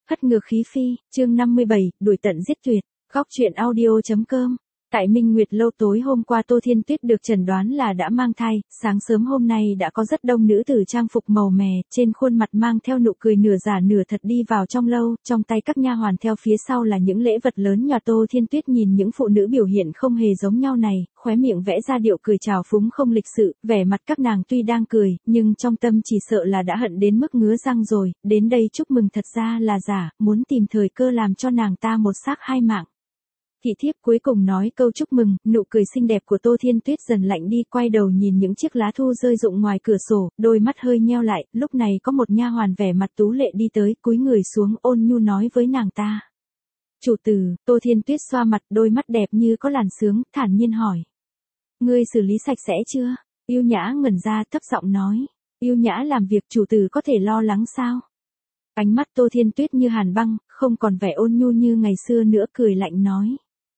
Hất ngược khí phi, chương 57, đuổi tận giết tuyệt, góc truyện audio.com. Tại Minh Nguyệt Lâu tối hôm qua Tô Thiên Tuyết được chẩn đoán là đã mang thai, sáng sớm hôm nay đã có rất đông nữ tử trang phục màu mè, trên khuôn mặt mang theo nụ cười nửa giả nửa thật đi vào trong lâu, trong tay các nha hoàn theo phía sau là những lễ vật lớn nhòa. Tô Thiên Tuyết nhìn những phụ nữ biểu hiện không hề giống nhau này, khóe miệng vẽ ra điệu cười trào phúng không lịch sự, vẻ mặt các nàng tuy đang cười, nhưng trong tâm chỉ sợ là đã hận đến mức ngứa răng rồi, đến đây chúc mừng thật ra là giả, muốn tìm thời cơ làm cho nàng ta một xác hai mạng. Thị thiếp cuối cùng nói câu chúc mừng, nụ cười xinh đẹp của Tô Thiên Tuyết dần lạnh đi, quay đầu nhìn những chiếc lá thu rơi rụng ngoài cửa sổ, đôi mắt hơi nheo lại, lúc này có một nha hoàn vẻ mặt tú lệ đi tới, cúi người xuống ôn nhu nói với nàng ta. Chủ tử, Tô Thiên Tuyết xoa mặt, đôi mắt đẹp như có làn sướng, thản nhiên hỏi. Ngươi xử lý sạch sẽ chưa? Yêu Nhã ngẩn ra thấp giọng nói. Yêu Nhã làm việc chủ tử có thể lo lắng sao? Ánh mắt Tô Thiên Tuyết như hàn băng, không còn vẻ ôn nhu như ngày xưa nữa, cười lạnh nói.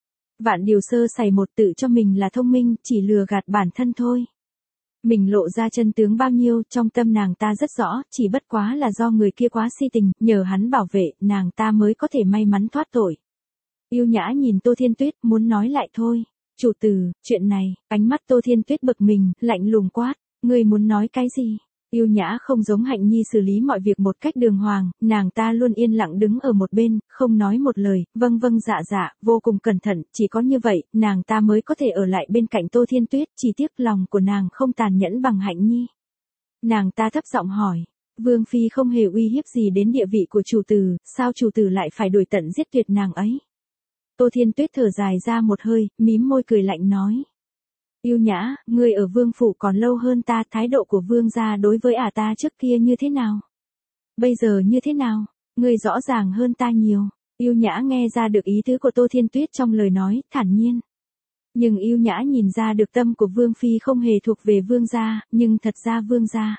Vạn điều sơ sẩy một, tự cho mình là thông minh, chỉ lừa gạt bản thân thôi. Mình lộ ra chân tướng bao nhiêu, trong tâm nàng ta rất rõ, chỉ bất quá là do người kia quá si tình, nhờ hắn bảo vệ, nàng ta mới có thể may mắn thoát tội. Yêu Nhã nhìn Tô Thiên Tuyết, muốn nói lại thôi. Chủ tử, chuyện này, ánh mắt Tô Thiên Tuyết bực mình, lạnh lùng quát, ngươi muốn nói cái gì? Yêu Nhã không giống Hạnh Nhi xử lý mọi việc một cách đường hoàng, nàng ta luôn yên lặng đứng ở một bên, không nói một lời, vâng vâng dạ dạ, vô cùng cẩn thận, chỉ có như vậy, nàng ta mới có thể ở lại bên cạnh Tô Thiên Tuyết, chỉ tiếc lòng của nàng không tàn nhẫn bằng Hạnh Nhi. Nàng ta thấp giọng hỏi, Vương Phi không hề uy hiếp gì đến địa vị của chủ tử, sao chủ tử lại phải đuổi tận giết tuyệt nàng ấy? Tô Thiên Tuyết thở dài ra một hơi, mím môi cười lạnh nói. Yêu Nhã, ngươi ở vương phủ còn lâu hơn ta, thái độ của vương gia đối với ta trước kia như thế nào? Bây giờ như thế nào? Ngươi rõ ràng hơn ta nhiều. Yêu Nhã nghe ra được ý tứ của Tô Thiên Tuyết trong lời nói, thản nhiên. Nhưng Yêu Nhã nhìn ra được tâm của Vương Phi không hề thuộc về vương gia, nhưng thật ra vương gia.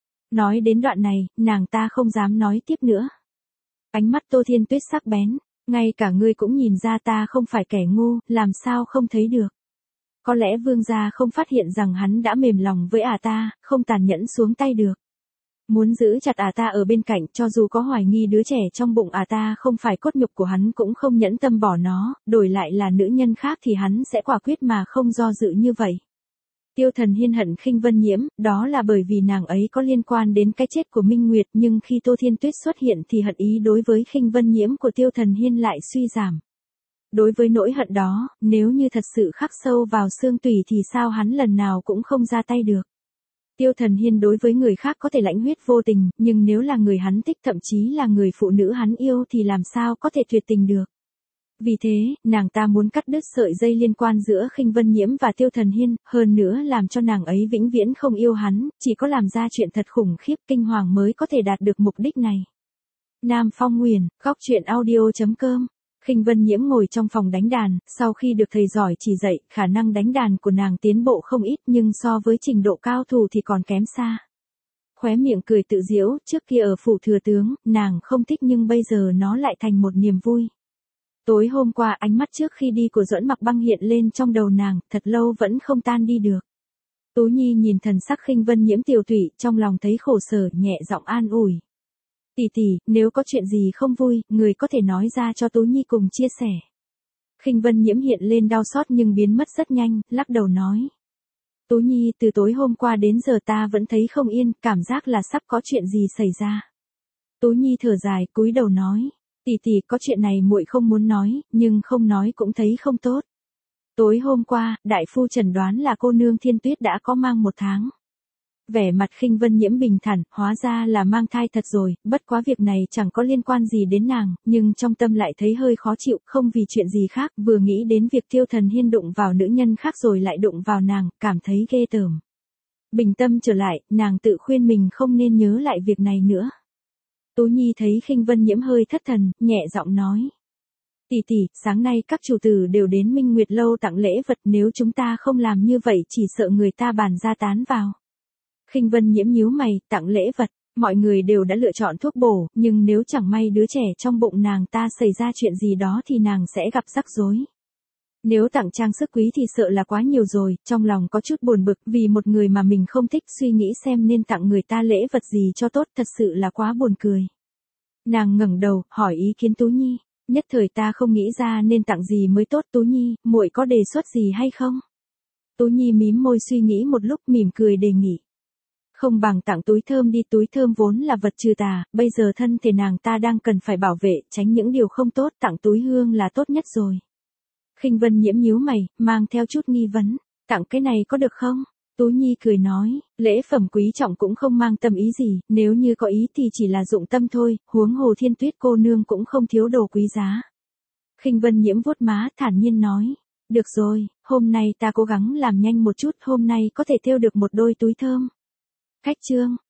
Nói đến đoạn này, nàng ta không dám nói tiếp nữa. Ánh mắt Tô Thiên Tuyết sắc bén, ngay cả ngươi cũng nhìn ra ta không phải kẻ ngu, làm sao không thấy được. Có lẽ vương gia không phát hiện rằng hắn đã mềm lòng với ta, không tàn nhẫn xuống tay được. Muốn giữ chặt ta ở bên cạnh, cho dù có hoài nghi đứa trẻ trong bụng ta không phải cốt nhục của hắn cũng không nhẫn tâm bỏ nó, đổi lại là nữ nhân khác thì hắn sẽ quả quyết mà không do dự như vậy. Tiêu Thần Hiên hận Khinh Vân Nhiễm, đó là bởi vì nàng ấy có liên quan đến cái chết của Minh Nguyệt, nhưng khi Tô Thiên Tuyết xuất hiện thì hận ý đối với Khinh Vân Nhiễm của Tiêu Thần Hiên lại suy giảm. Đối với nỗi hận đó, nếu như thật sự khắc sâu vào xương tủy thì sao hắn lần nào cũng không ra tay được. Tiêu Thần Hiên đối với người khác có thể lãnh huyết vô tình, nhưng nếu là người hắn thích, thậm chí là người phụ nữ hắn yêu thì làm sao có thể tuyệt tình được. Vì thế, nàng ta muốn cắt đứt sợi dây liên quan giữa Khinh Vân Nhiễm và Tiêu Thần Hiên, hơn nữa làm cho nàng ấy vĩnh viễn không yêu hắn, chỉ có làm ra chuyện thật khủng khiếp kinh hoàng mới có thể đạt được mục đích này. Nam Phong Nguyền, góc truyện audio.com. Khinh Vân Nhiễm ngồi trong phòng đánh đàn, sau khi được thầy giỏi chỉ dạy, khả năng đánh đàn của nàng tiến bộ không ít nhưng so với trình độ cao thủ thì còn kém xa. Khóe miệng cười tự giễu, trước kia ở phủ thừa tướng, nàng không thích nhưng bây giờ nó lại thành một niềm vui. Tối hôm qua ánh mắt trước khi đi của Duẫn Mặc Băng hiện lên trong đầu nàng, thật lâu vẫn không tan đi được. Tú Nhi nhìn thần sắc Khinh Vân Nhiễm tiều tụy, trong lòng thấy khổ sở, nhẹ giọng an ủi. Tỷ tỷ, nếu có chuyện gì không vui, người có thể nói ra cho Tú Nhi cùng chia sẻ. Khinh Vân Nhiễm hiện lên đau xót nhưng biến mất rất nhanh, lắc đầu nói. Tú Nhi, từ tối hôm qua đến giờ ta vẫn thấy không yên, cảm giác là sắp có chuyện gì xảy ra. Tú Nhi thở dài, cúi đầu nói. Tỷ tỷ, có chuyện này muội không muốn nói, nhưng không nói cũng thấy không tốt. Tối hôm qua, đại phu chẩn đoán là cô nương Thiên Tuyết đã có mang 1 tháng. Vẻ mặt Khinh Vân Nhiễm bình thản, hóa ra là mang thai thật rồi, bất quá việc này chẳng có liên quan gì đến nàng, nhưng trong tâm lại thấy hơi khó chịu, không vì chuyện gì khác, vừa nghĩ đến việc Tiêu Thần Hiên đụng vào nữ nhân khác rồi lại đụng vào nàng, cảm thấy ghê tởm. Bình tâm trở lại, nàng tự khuyên mình không nên nhớ lại việc này nữa. Tú Nhi thấy Khinh Vân Nhiễm hơi thất thần, nhẹ giọng nói. Tỷ tỷ, sáng nay các chủ tử đều đến Minh Nguyệt Lâu tặng lễ vật, nếu chúng ta không làm như vậy chỉ sợ người ta bàn ra tán vào. Khinh Vân Nhiễm nhíu mày, tặng lễ vật, mọi người đều đã lựa chọn thuốc bổ, nhưng nếu chẳng may đứa trẻ trong bụng nàng ta xảy ra chuyện gì đó thì nàng sẽ gặp rắc rối. Nếu tặng trang sức quý thì sợ là quá nhiều rồi, trong lòng có chút buồn bực vì một người mà mình không thích, suy nghĩ xem nên tặng người ta lễ vật gì cho tốt, thật sự là quá buồn cười. Nàng ngẩng đầu, hỏi ý kiến Tú Nhi. Nhất thời ta không nghĩ ra nên tặng gì mới tốt. Tú Nhi, muội có đề xuất gì hay không? Tú Nhi mím môi suy nghĩ một lúc, mỉm cười đề nghị. Không bằng tặng túi thơm đi, túi thơm vốn là vật trừ tà, bây giờ thân thể nàng ta đang cần phải bảo vệ, tránh những điều không tốt, tặng túi hương là tốt nhất rồi. Khinh Vân Nhiễm nhíu mày, mang theo chút nghi vấn, tặng cái này có được không? Tú Nhi cười nói, lễ phẩm quý trọng cũng không mang tâm ý gì, nếu như có ý thì chỉ là dụng tâm thôi, huống hồ Thiên Tuyết cô nương cũng không thiếu đồ quý giá. Khinh Vân Nhiễm vuốt má, thản nhiên nói, được rồi, hôm nay ta cố gắng làm nhanh một chút, hôm nay có thể thêu được một đôi túi thơm. Khách trương,